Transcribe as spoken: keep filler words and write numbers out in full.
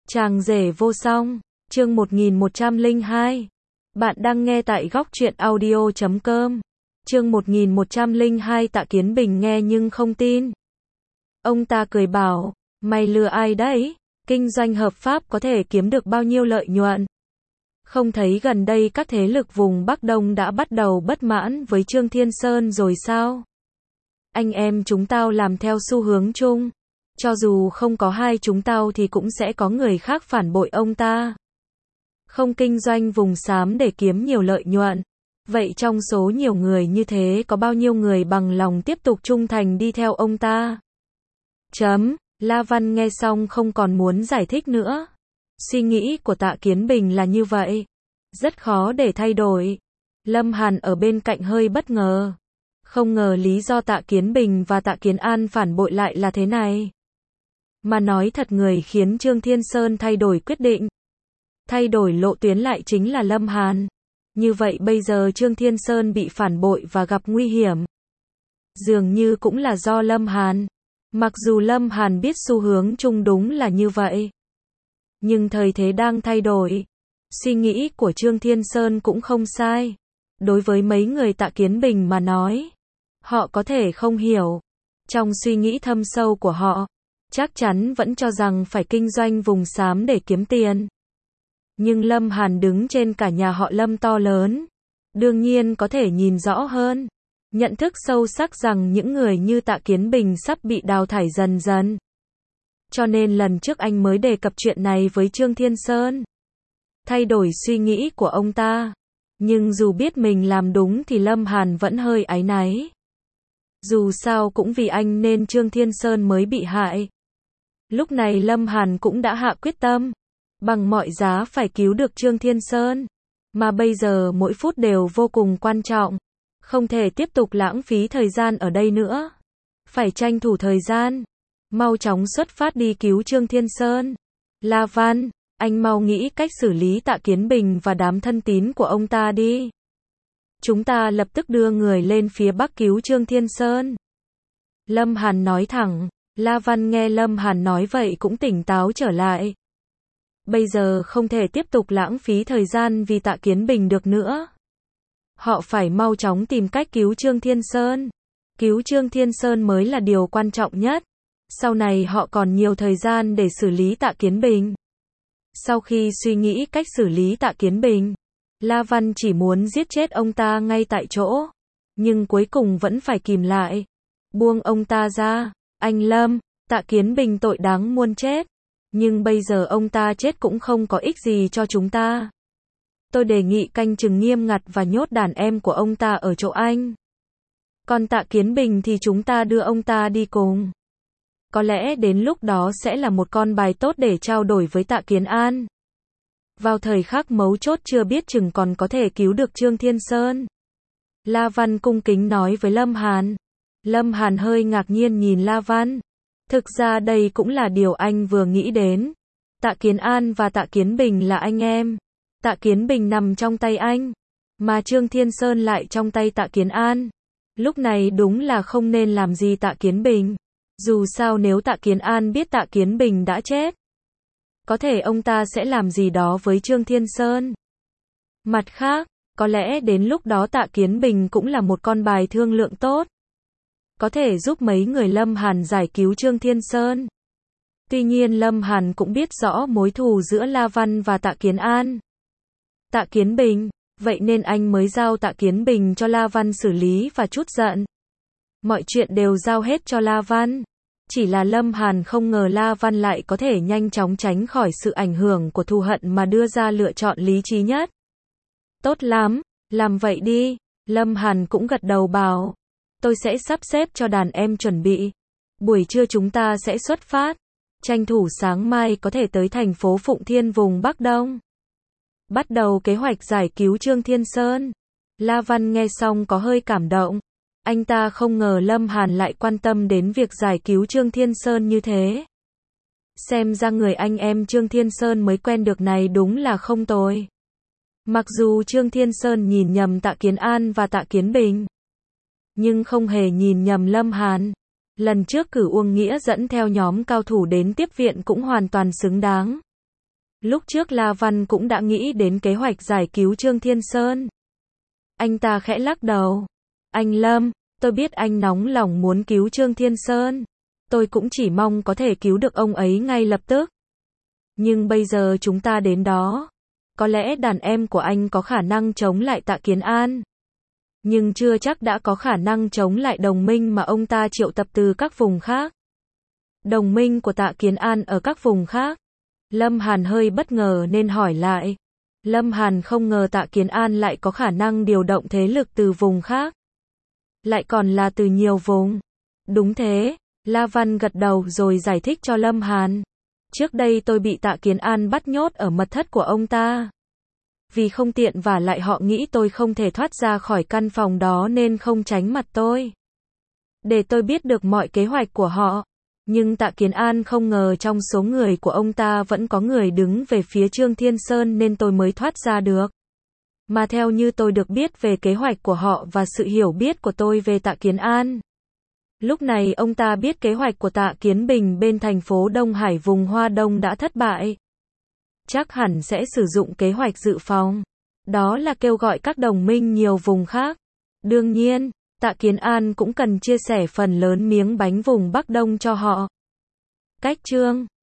Chàng rể vô song, chương một nghìn một trăm lẻ hai. Bạn đang nghe tại góc truyện audio chấm com. Chương một nghìn một trăm lẻ hai. Tạ Kiến Bình nghe nhưng không tin. Ông ta cười bảo, mày lừa ai đấy? Kinh doanh hợp pháp có thể kiếm được bao nhiêu lợi nhuận? Không thấy gần đây các thế lực vùng Bắc Đông đã bắt đầu bất mãn với Trương Thiên Sơn rồi sao? Anh em chúng tao làm theo xu hướng chung. Cho dù không có hai chúng tao thì cũng sẽ có người khác phản bội ông ta. Không kinh doanh vùng xám để kiếm nhiều lợi nhuận. Vậy trong số nhiều người như thế có bao nhiêu người bằng lòng tiếp tục trung thành đi theo ông ta? Chấm. La Văn nghe xong không còn muốn giải thích nữa. Suy nghĩ của Tạ Kiến Bình là như vậy. Rất khó để thay đổi. Lâm Hàn ở bên cạnh hơi bất ngờ. Không ngờ lý do Tạ Kiến Bình và Tạ Kiến An phản bội lại là thế này. Mà nói thật, người khiến Trương Thiên Sơn thay đổi quyết định, thay đổi lộ tuyến lại chính là Lâm Hàn. Như vậy bây giờ Trương Thiên Sơn bị phản bội và gặp nguy hiểm, dường như cũng là do Lâm Hàn. Mặc dù Lâm Hàn biết xu hướng chung đúng là như vậy, nhưng thời thế đang thay đổi. Suy nghĩ của Trương Thiên Sơn cũng không sai. Đối với mấy người Tạ Kiến Bình mà nói, họ có thể không hiểu. Trong suy nghĩ thâm sâu của họ, chắc chắn vẫn cho rằng phải kinh doanh vùng xám để kiếm tiền. Nhưng Lâm Hàn đứng trên cả nhà họ Lâm to lớn, đương nhiên có thể nhìn rõ hơn, nhận thức sâu sắc rằng những người như Tạ Kiến Bình sắp bị đào thải dần dần. Cho nên lần trước anh mới đề cập chuyện này với Trương Thiên Sơn, thay đổi suy nghĩ của ông ta. Nhưng dù biết mình làm đúng thì Lâm Hàn vẫn hơi áy náy. Dù sao cũng vì anh nên Trương Thiên Sơn mới bị hại. Lúc này Lâm Hàn cũng đã hạ quyết tâm, bằng mọi giá phải cứu được Trương Thiên Sơn. Mà bây giờ mỗi phút đều vô cùng quan trọng. Không thể tiếp tục lãng phí thời gian ở đây nữa. Phải tranh thủ thời gian, mau chóng xuất phát đi cứu Trương Thiên Sơn. La Văn, anh mau nghĩ cách xử lý Tạ Kiến Bình và đám thân tín của ông ta đi. Chúng ta lập tức đưa người lên phía Bắc cứu Trương Thiên Sơn. Lâm Hàn nói thẳng. La Văn nghe Lâm Hàn nói vậy cũng tỉnh táo trở lại. Bây giờ không thể tiếp tục lãng phí thời gian vì Tạ Kiến Bình được nữa. Họ phải mau chóng tìm cách cứu Trương Thiên Sơn. Cứu Trương Thiên Sơn mới là điều quan trọng nhất. Sau này họ còn nhiều thời gian để xử lý Tạ Kiến Bình. Sau khi suy nghĩ cách xử lý Tạ Kiến Bình, La Văn chỉ muốn giết chết ông ta ngay tại chỗ. Nhưng cuối cùng vẫn phải kìm lại, buông ông ta ra. Anh Lâm, Tạ Kiến Bình tội đáng muôn chết. Nhưng bây giờ ông ta chết cũng không có ích gì cho chúng ta. Tôi đề nghị canh chừng nghiêm ngặt và nhốt đàn em của ông ta ở chỗ anh. Còn Tạ Kiến Bình thì chúng ta đưa ông ta đi cùng. Có lẽ đến lúc đó sẽ là một con bài tốt để trao đổi với Tạ Kiến An. Vào thời khắc mấu chốt chưa biết chừng còn có thể cứu được Trương Thiên Sơn. La Văn cung kính nói với Lâm Hàn. Lâm Hàn hơi ngạc nhiên nhìn La Văn. Thực ra đây cũng là điều anh vừa nghĩ đến. Tạ Kiến An và Tạ Kiến Bình là anh em. Tạ Kiến Bình nằm trong tay anh, mà Trương Thiên Sơn lại trong tay Tạ Kiến An. Lúc này đúng là không nên làm gì Tạ Kiến Bình. Dù sao nếu Tạ Kiến An biết Tạ Kiến Bình đã chết, có thể ông ta sẽ làm gì đó với Trương Thiên Sơn. Mặt khác, có lẽ đến lúc đó Tạ Kiến Bình cũng là một con bài thương lượng tốt, có thể giúp mấy người Lâm Hàn giải cứu Trương Thiên Sơn. Tuy nhiên Lâm Hàn cũng biết rõ mối thù giữa La Văn và Tạ Kiến An. Tạ Kiến Bình, vậy nên anh mới giao Tạ Kiến Bình cho La Văn xử lý và trút giận. Mọi chuyện đều giao hết cho La Văn. Chỉ là Lâm Hàn không ngờ La Văn lại có thể nhanh chóng tránh khỏi sự ảnh hưởng của thù hận mà đưa ra lựa chọn lý trí nhất. Tốt lắm, làm vậy đi. Lâm Hàn cũng gật đầu bảo. Tôi sẽ sắp xếp cho đàn em chuẩn bị. Buổi trưa chúng ta sẽ xuất phát. Tranh thủ sáng mai có thể tới thành phố Phụng Thiên vùng Bắc Đông. Bắt đầu kế hoạch giải cứu Trương Thiên Sơn. La Văn nghe xong có hơi cảm động. Anh ta không ngờ Lâm Hàn lại quan tâm đến việc giải cứu Trương Thiên Sơn như thế. Xem ra người anh em Trương Thiên Sơn mới quen được này đúng là không tồi. Mặc dù Trương Thiên Sơn nhìn nhầm Tạ Kiến An và Tạ Kiến Bình, nhưng không hề nhìn nhầm Lâm Hàn. Lần trước cử Uông Nghĩa dẫn theo nhóm cao thủ đến tiếp viện cũng hoàn toàn xứng đáng. Lúc trước La Văn cũng đã nghĩ đến kế hoạch giải cứu Trương Thiên Sơn. Anh ta khẽ lắc đầu. Anh Lâm, tôi biết anh nóng lòng muốn cứu Trương Thiên Sơn. Tôi cũng chỉ mong có thể cứu được ông ấy ngay lập tức. Nhưng bây giờ chúng ta đến đó. Có lẽ đàn em của anh có khả năng chống lại Tạ Kiến An. Nhưng chưa chắc đã có khả năng chống lại đồng minh mà ông ta triệu tập từ các vùng khác. Đồng minh của Tạ Kiến An ở các vùng khác. Lâm Hàn hơi bất ngờ nên hỏi lại. Lâm Hàn không ngờ Tạ Kiến An lại có khả năng điều động thế lực từ vùng khác. Lại còn là từ nhiều vùng. Đúng thế, La Văn gật đầu rồi giải thích cho Lâm Hàn. Trước đây tôi bị Tạ Kiến An bắt nhốt ở mật thất của ông ta. Vì không tiện và lại họ nghĩ tôi không thể thoát ra khỏi căn phòng đó nên không tránh mặt tôi. Để tôi biết được mọi kế hoạch của họ. Nhưng Tạ Kiến An không ngờ trong số người của ông ta vẫn có người đứng về phía Trương Thiên Sơn nên tôi mới thoát ra được. Mà theo như tôi được biết về kế hoạch của họ và sự hiểu biết của tôi về Tạ Kiến An. Lúc này ông ta biết kế hoạch của Tạ Kiến Bình bên thành phố Đông Hải vùng Hoa Đông đã thất bại. Chắc hẳn sẽ sử dụng kế hoạch dự phòng. Đó là kêu gọi các đồng minh nhiều vùng khác. Đương nhiên, Tạ Kiến An cũng cần chia sẻ phần lớn miếng bánh vùng Bắc Đông cho họ. Cách chương